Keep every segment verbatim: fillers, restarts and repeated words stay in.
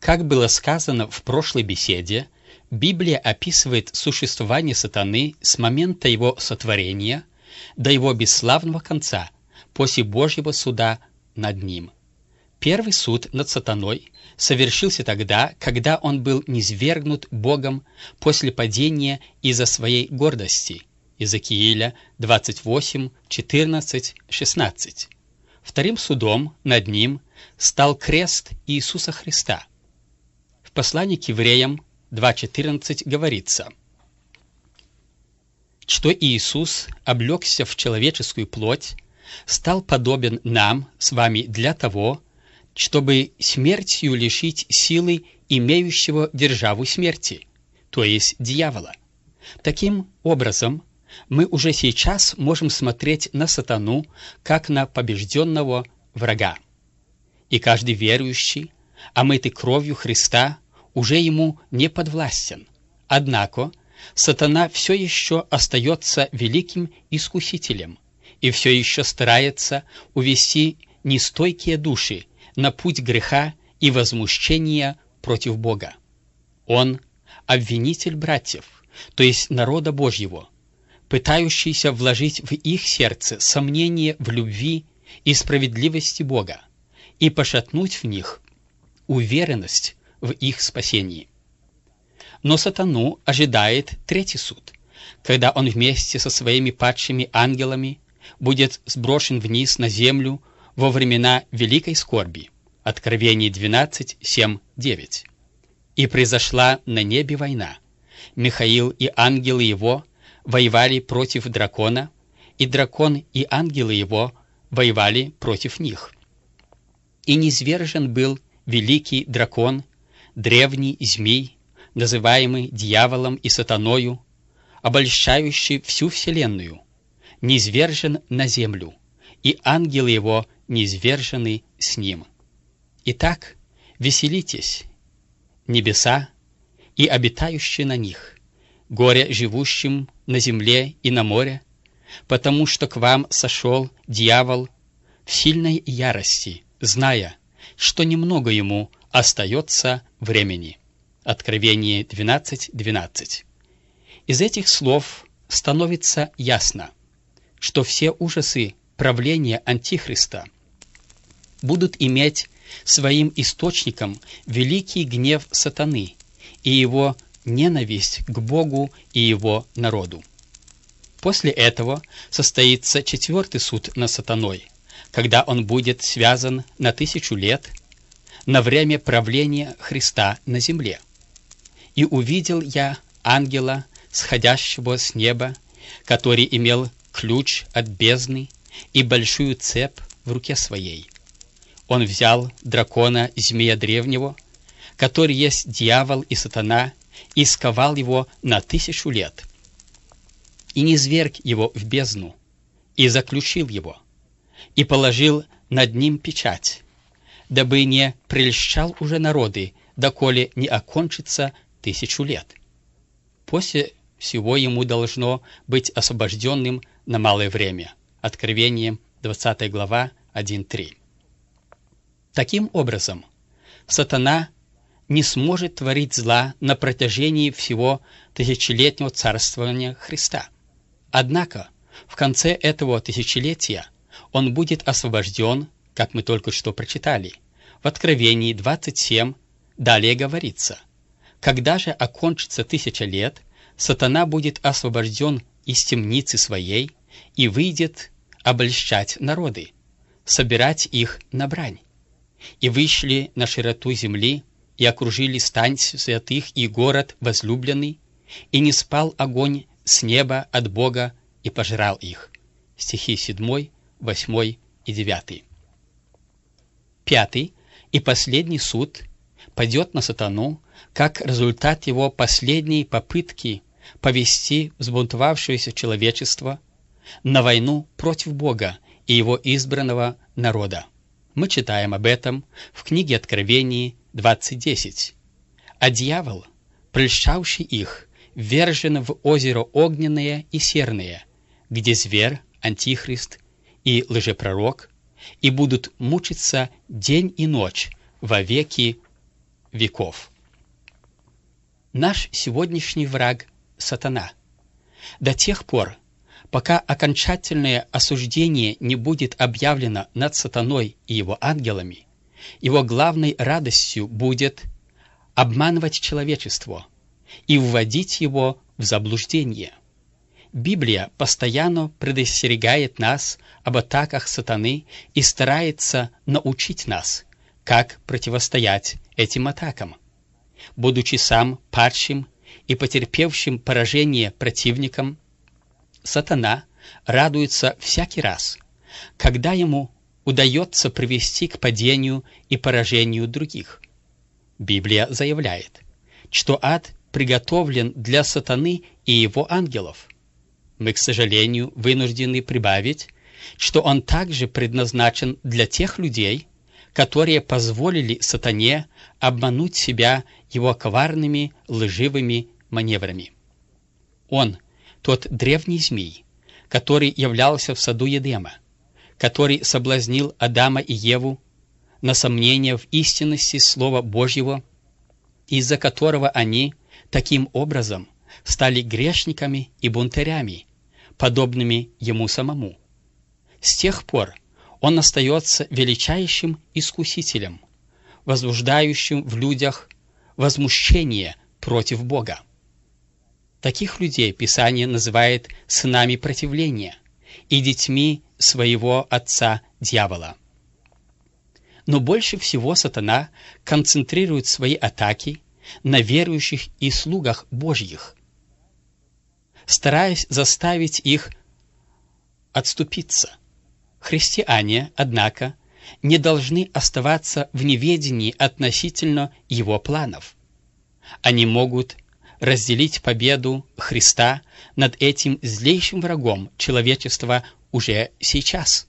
Как было сказано в прошлой беседе, Библия описывает существование сатаны с момента его сотворения до его бесславного конца, после Божьего суда над ним. Первый суд над сатаной совершился тогда, когда он был низвергнут Богом после падения из-за своей гордости. Иезекииля двадцать восемь, четырнадцать, шестнадцать. Вторым судом над ним стал крест Иисуса Христа. В послании к евреям два четырнадцать говорится, что Иисус облегся в человеческую плоть, стал подобен нам с вами для того, чтобы смертью лишить силы имеющего державу смерти, то есть дьявола. Таким образом, мы уже сейчас можем смотреть на сатану как на побежденного врага. И каждый верующий, омытый кровью Христа, уже ему не подвластен. Однако сатана все еще остается великим искусителем и все еще старается увести нестойкие души на путь греха и возмущения против Бога. Он – обвинитель братьев, то есть народа Божьего, пытающийся вложить в их сердце сомнение в любви и справедливости Бога и пошатнуть в них уверенность в их спасении. Но сатану ожидает третий суд, когда он вместе со своими падшими ангелами будет сброшен вниз на землю во времена великой скорби. Откровение двенадцать, семь, девять. «И произошла на небе война. Михаил и ангелы его воевали против дракона, и дракон и ангелы его воевали против них. И низвержен был великий дракон, древний змей, называемый дьяволом и сатаною, обольщающий всю вселенную, низвержен на землю, и ангелы его низвержены с ним. Итак, веселитесь, небеса и обитающие на них, горе живущим на земле и на море, потому что к вам сошел дьявол в сильной ярости, зная, что немного ему остается времени». Откровение двенадцать, двенадцать. Из этих слов становится ясно, что все ужасы правления Антихриста будут иметь своим источником великий гнев сатаны и его ненависть к Богу и его народу. После этого состоится четвертый суд над сатаной, когда он будет связан на тысячу лет на время правления Христа на земле. «И увидел я ангела, сходящего с неба, который имел ключ от бездны и большую цепь в руке своей. Он взял дракона, змея древнего, который есть дьявол и сатана, и сковал его на тысячу лет, и низвергг его в бездну, и заключил его, и положил над ним печать, дабы не прельщал уже народы, доколе не окончится тысячу лет. После всего ему должно быть освобожденным на малое время». Откровение двадцатая глава, один, три. Таким образом, сатана не сможет творить зла на протяжении всего тысячелетнего царствования Христа. Однако, в конце этого тысячелетия он будет освобожден, как мы только что прочитали. В Откровении двадцать семь далее говорится: «Когда же окончится тысяча лет, сатана будет освобожден из темницы своей и выйдет обольщать народы, собирать их на брань. И вышли на широту земли, и окружили стань святых и город возлюбленный, и не спал огонь с неба от Бога, и пожрал их». Стихи седьмой, восьмой и девятый. Пятый и последний суд падет на сатану как результат его последней попытки повести взбунтовавшееся человечество на войну против Бога и его избранного народа. Мы читаем об этом в книге Откровений двадцать десять. «А дьявол, прельщавший их, ввержен в озеро огненное и серное, где зверь, антихрист и лжепророк, и будут мучиться день и ночь во веки веков. Наш сегодняшний враг — сатана. До тех пор, пока окончательное осуждение не будет объявлено над сатаной и его ангелами, его главной радостью будет обманывать человечество и вводить его в заблуждение. Библия постоянно предостерегает нас об атаках сатаны и старается научить нас, как противостоять этим атакам. Будучи сам падшим и потерпевшим поражение противником, сатана радуется всякий раз, когда ему удается привести к падению и поражению других. Библия заявляет, что ад приготовлен для сатаны и его ангелов. Мы, к сожалению, вынуждены прибавить, что он также предназначен для тех людей, которые позволили сатане обмануть себя его коварными лживыми маневрами. Он — тот древний змей, который являлся в саду Едема, который соблазнил Адама и Еву на сомнение в истинности Слова Божьего, из-за которого они таким образом стали грешниками и бунтарями, подобными ему самому. С тех пор он остается величайшим искусителем, возбуждающим в людях возмущение против Бога. Таких людей Писание называет сынами противления и детьми своего отца дьявола. Но больше всего сатана концентрирует свои атаки на верующих и слугах Божьих, стараясь заставить их отступиться. Христиане, однако, не должны оставаться в неведении относительно его планов. Они могут разделить победу Христа над этим злейшим врагом человечества уже сейчас.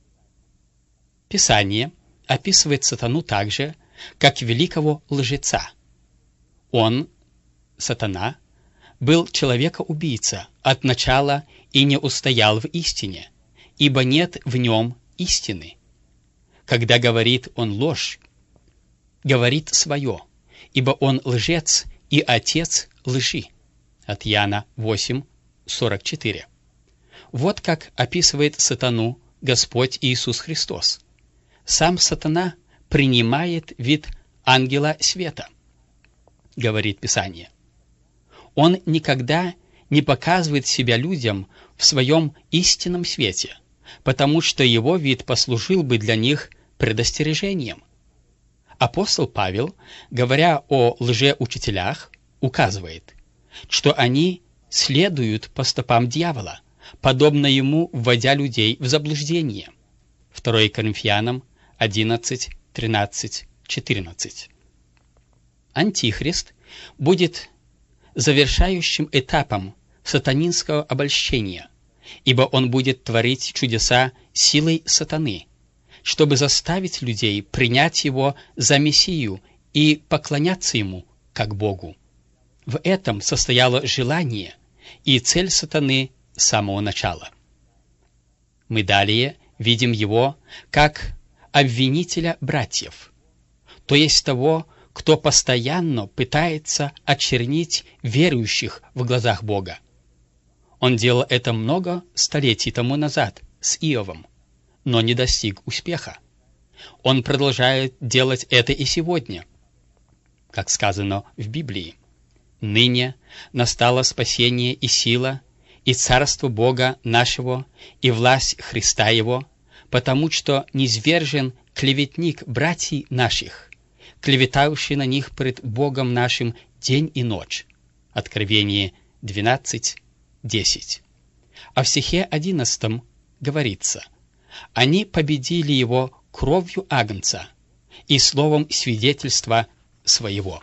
Писание описывает сатану так же, как великого лжеца. Он, сатана, был человека-убийца от начала и не устоял в истине, ибо нет в нем истины. Когда говорит он ложь, говорит свое, ибо он лжец и отец лжи. От Иоанна восемь, сорок четыре. Вот как описывает сатану Господь Иисус Христос. Сам сатана принимает вид ангела света, говорит Писание. Он никогда не показывает себя людям в своем истинном свете, потому что его вид послужил бы для них предостережением. Апостол Павел, говоря о лжеучителях, указывает, что они следуют по стопам дьявола, подобно ему вводя людей в заблуждение. второе Коринфянам одиннадцать, тринадцать, четырнадцать. Антихрист будет завершающим этапом сатанинского обольщения, ибо он будет творить чудеса силой сатаны, чтобы заставить людей принять его за Мессию и поклоняться ему как Богу. В этом состояло желание и цель сатаны с самого начала. Мы далее видим его как обвинителя братьев, то есть того, кто постоянно пытается очернить верующих в глазах Бога. Он делал это много столетий тому назад с Иовом, но не достиг успеха. Он продолжает делать это и сегодня, как сказано в Библии. «Ныне настало спасение и сила, и царство Бога нашего, и власть Христа Его, потому что низвержен клеветник братьев наших, клеветавший на них пред Богом нашим день и ночь». Откровение двенадцать, десять. А в стихе одиннадцатом говорится: «Они победили его кровью агнца и словом свидетельства своего».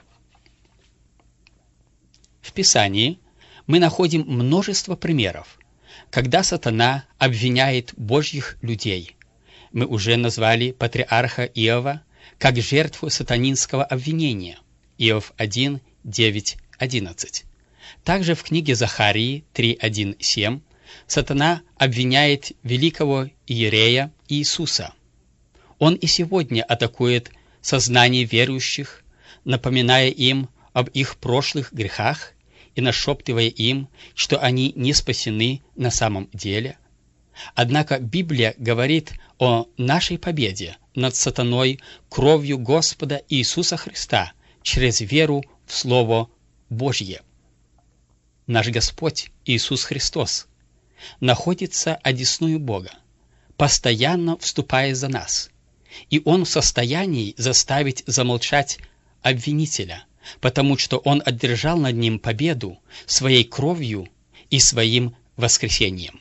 В Писании мы находим множество примеров, когда сатана обвиняет Божьих людей. Мы уже назвали патриарха Иова как жертву сатанинского обвинения. Иов один, девять, одиннадцать. Также в книге Захарии три, один, семь сатана обвиняет великого иерея Иисуса. Он и сегодня атакует сознание верующих, напоминая им об их прошлых грехах и нашептывая им, что они не спасены на самом деле. Однако Библия говорит о нашей победе над сатаной кровью Господа Иисуса Христа через веру в Слово Божье. Наш Господь Иисус Христос находится одесную Бога, постоянно вступая за нас, и Он в состоянии заставить замолчать обвинителя, потому что Он одержал над ним победу своей кровью и своим воскресением.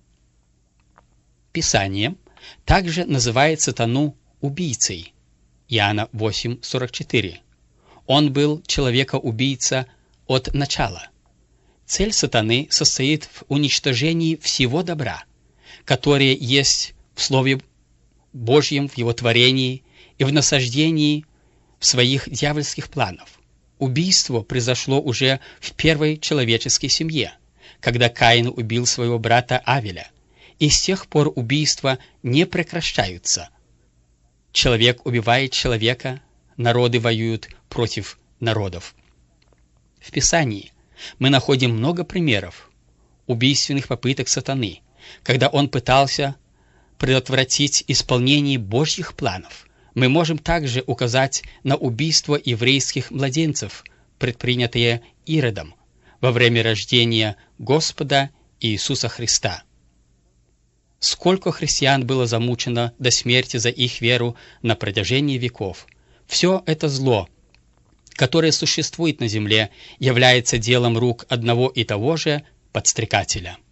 Писание также называет сатану убийцей. Иоанна восемь сорок четыре. Он был человека-убийца от начала. Цель сатаны состоит в уничтожении всего добра, которое есть в Слове Божьем, в Его творении и в насаждении своих дьявольских планов. Убийство произошло уже в первой человеческой семье, когда Каин убил своего брата Авеля, и с тех пор убийства не прекращаются. Человек убивает человека, народы воюют против народов. В Писании мы находим много примеров убийственных попыток сатаны, когда он пытался предотвратить исполнение Божьих планов. Мы можем также указать на убийство еврейских младенцев, предпринятое Иродом во время рождения Господа Иисуса Христа. Сколько христиан было замучено до смерти за их веру на протяжении веков. Все это зло, которое существует на земле, является делом рук одного и того же подстрекателя.